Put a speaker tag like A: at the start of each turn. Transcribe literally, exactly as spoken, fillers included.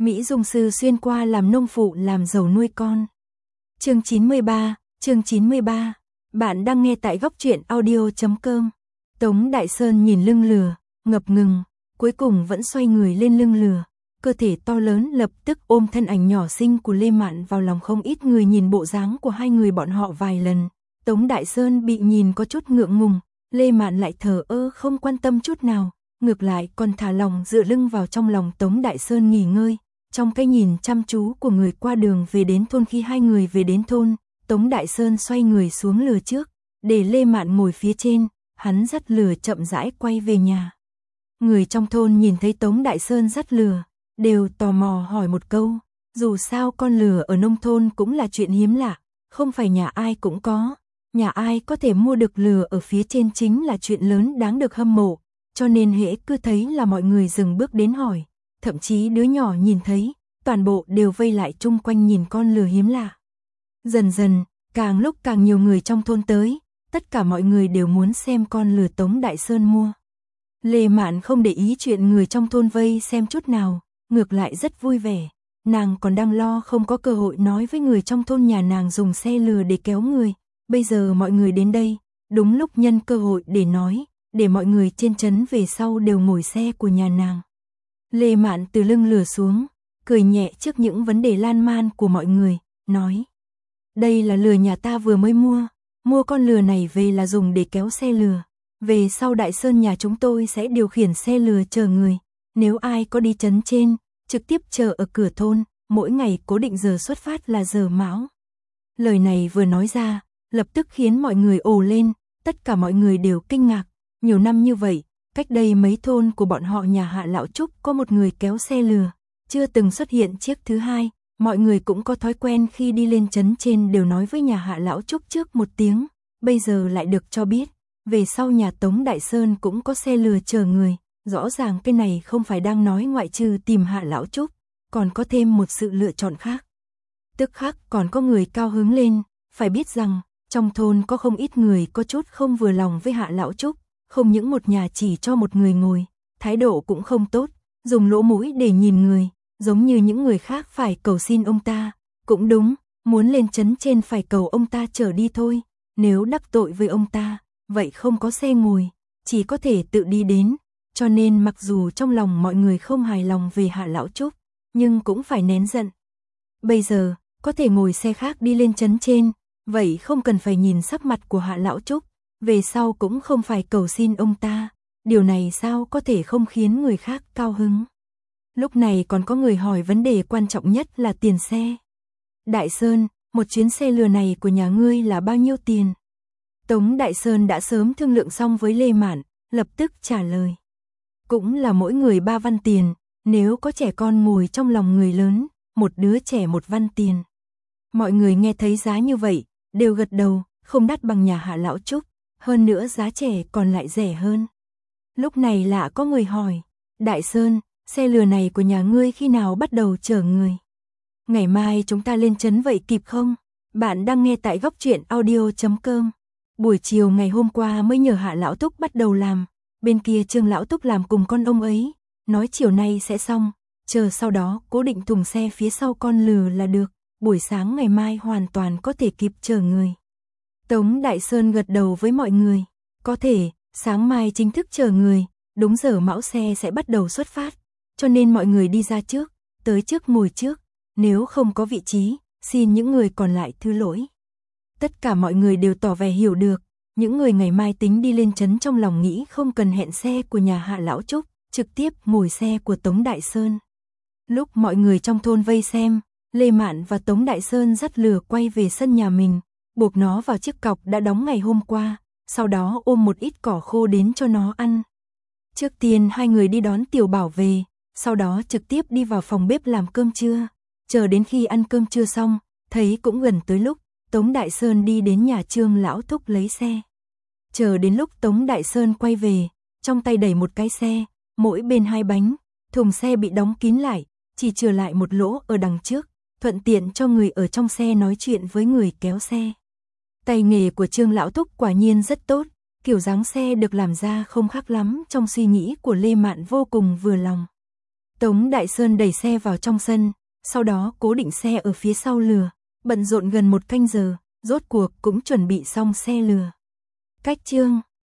A: Mỹ Dung Sư xuyên qua làm nông phụ làm giàu nuôi con. Chương chín mươi ba, chương chín mươi ba. Bạn đang nghe tại góc truyện audio chấm com. Tống Đại Sơn nhìn lưng lừa, ngập ngừng, cuối cùng vẫn xoay người lên lưng lừa. Cơ thể to lớn lập tức ôm thân ảnh nhỏ xinh của Lê Mạn vào lòng. Không ít người nhìn bộ dáng của hai người bọn họ vài lần. Tống Đại Sơn bị nhìn có chút ngượng ngùng, Lê Mạn lại thờ ơ không quan tâm chút nào, ngược lại còn thả lòng dựa lưng vào trong lòng Tống Đại Sơn nghỉ ngơi. Trong cái nhìn chăm chú của người qua đường về đến thôn, khi hai người về đến thôn, Tống Đại Sơn xoay người xuống lừa trước, để Lê Mạn ngồi phía trên, hắn dắt lừa chậm rãi quay về nhà. Người trong thôn nhìn thấy Tống Đại Sơn dắt lừa, đều tò mò hỏi một câu, dù sao con lừa ở nông thôn cũng là chuyện hiếm lạ, không phải nhà ai cũng có, nhà ai có thể mua được lừa ở phía trên chính là chuyện lớn đáng được hâm mộ, cho nên hễ cứ thấy là mọi người dừng bước đến hỏi. Thậm chí đứa nhỏ nhìn thấy, toàn bộ đều vây lại chung quanh nhìn con lừa hiếm lạ. Dần dần, càng lúc càng nhiều người trong thôn tới, tất cả mọi người đều muốn xem con lừa Tống Đại Sơn mua. Lê Mạn không để ý chuyện người trong thôn vây xem chút nào, ngược lại rất vui vẻ. Nàng còn đang lo không có cơ hội nói với người trong thôn nhà nàng dùng xe lừa để kéo người. Bây giờ mọi người đến đây, đúng lúc nhân cơ hội để nói, để mọi người trên trấn về sau đều ngồi xe của nhà nàng. Lê Mạn từ lưng lừa xuống, cười nhẹ trước những vấn đề lan man của mọi người, nói. Đây là lừa nhà ta vừa mới mua, mua con lừa này về là dùng để kéo xe lừa. Về sau Đại Sơn nhà chúng tôi sẽ điều khiển xe lừa chờ người, nếu ai có đi trấn trên, trực tiếp chờ ở cửa thôn, mỗi ngày cố định giờ xuất phát là giờ mão. Lời này vừa nói ra, lập tức khiến mọi người ồ lên, tất cả mọi người đều kinh ngạc, nhiều năm như vậy. Cách đây mấy thôn của bọn họ nhà Hạ Lão Trúc có một người kéo xe lừa, chưa từng xuất hiện chiếc thứ hai, mọi người cũng có thói quen khi đi lên trấn trên đều nói với nhà Hạ Lão Trúc trước một tiếng, bây giờ lại được cho biết, về sau nhà Tống Đại Sơn cũng có xe lừa chờ người, rõ ràng cái này không phải đang nói ngoại trừ tìm Hạ Lão Trúc, còn có thêm một sự lựa chọn khác. Tức khắc còn có người cao hứng lên, phải biết rằng, trong thôn có không ít người có chút không vừa lòng với Hạ Lão Trúc. Không những một nhà chỉ cho một người ngồi, thái độ cũng không tốt, dùng lỗ mũi để nhìn người, giống như những người khác phải cầu xin ông ta. Cũng đúng, muốn lên trấn trên phải cầu ông ta chở đi thôi, nếu đắc tội với ông ta, vậy không có xe ngồi, chỉ có thể tự đi đến. Cho nên mặc dù trong lòng mọi người không hài lòng về Hạ Lão Trúc, nhưng cũng phải nén giận. Bây giờ, có thể ngồi xe khác đi lên trấn trên, vậy không cần phải nhìn sắc mặt của Hạ Lão Trúc. Về sau cũng không phải cầu xin ông ta, điều này sao có thể không khiến người khác cao hứng. Lúc này còn có người hỏi vấn đề quan trọng nhất là tiền xe. Đại Sơn, một chuyến xe lừa này của nhà ngươi là bao nhiêu tiền? Tống Đại Sơn đã sớm thương lượng xong với Lê Mạn, lập tức trả lời. Cũng là mỗi người ba văn tiền, nếu có trẻ con ngồi trong lòng người lớn, một đứa trẻ một văn tiền. Mọi người nghe thấy giá như vậy, đều gật đầu, không đắt bằng nhà Hạ Lão Trúc. Hơn nữa giá trẻ còn lại rẻ hơn. Lúc này lạ có người hỏi, Đại Sơn, xe lừa này của nhà ngươi khi nào bắt đầu chở người? Ngày mai chúng ta lên trấn vậy kịp không? Bạn đang nghe tại góc truyện audio chấm com. Buổi chiều ngày hôm qua mới nhờ Hạ Lão Túc bắt đầu làm, bên kia Trương Lão Túc làm cùng con ông ấy, nói chiều nay sẽ xong, chờ sau đó cố định thùng xe phía sau con lừa là được, buổi sáng ngày mai hoàn toàn có thể kịp chở người. Tống Đại Sơn gật đầu với mọi người, có thể, sáng mai chính thức chờ người, đúng giờ mão xe sẽ bắt đầu xuất phát, cho nên mọi người đi ra trước, tới trước ngồi trước, nếu không có vị trí, xin những người còn lại thứ lỗi. Tất cả mọi người đều tỏ vẻ hiểu được, những người ngày mai tính đi lên trấn trong lòng nghĩ không cần hẹn xe của nhà Hạ Lão Trúc, trực tiếp ngồi xe của Tống Đại Sơn. Lúc mọi người trong thôn vây xem, Lê Mạn và Tống Đại Sơn dắt lừa quay về sân nhà mình. Buộc nó vào chiếc cọc đã đóng ngày hôm qua, sau đó ôm một ít cỏ khô đến cho nó ăn. Trước tiên hai người đi đón Tiểu Bảo về, sau đó trực tiếp đi vào phòng bếp làm cơm trưa. Chờ đến khi ăn cơm trưa xong, thấy cũng gần tới lúc, Tống Đại Sơn đi đến nhà Trương Lão Thúc lấy xe. Chờ đến lúc Tống Đại Sơn quay về, trong tay đẩy một cái xe, mỗi bên hai bánh, thùng xe bị đóng kín lại, chỉ chừa lại một lỗ ở đằng trước, thuận tiện cho người ở trong xe nói chuyện với người kéo xe. Tay nghề của Trương Lão Thúc quả nhiên rất tốt, kiểu dáng xe được làm ra không khác lắm, trong suy nghĩ của Lê Mạn vô cùng vừa lòng. Tống Đại Sơn đẩy xe vào trong sân, sau đó cố định xe ở phía sau lừa, bận rộn gần một canh giờ, rốt cuộc cũng chuẩn bị xong xe lừa. Cách chương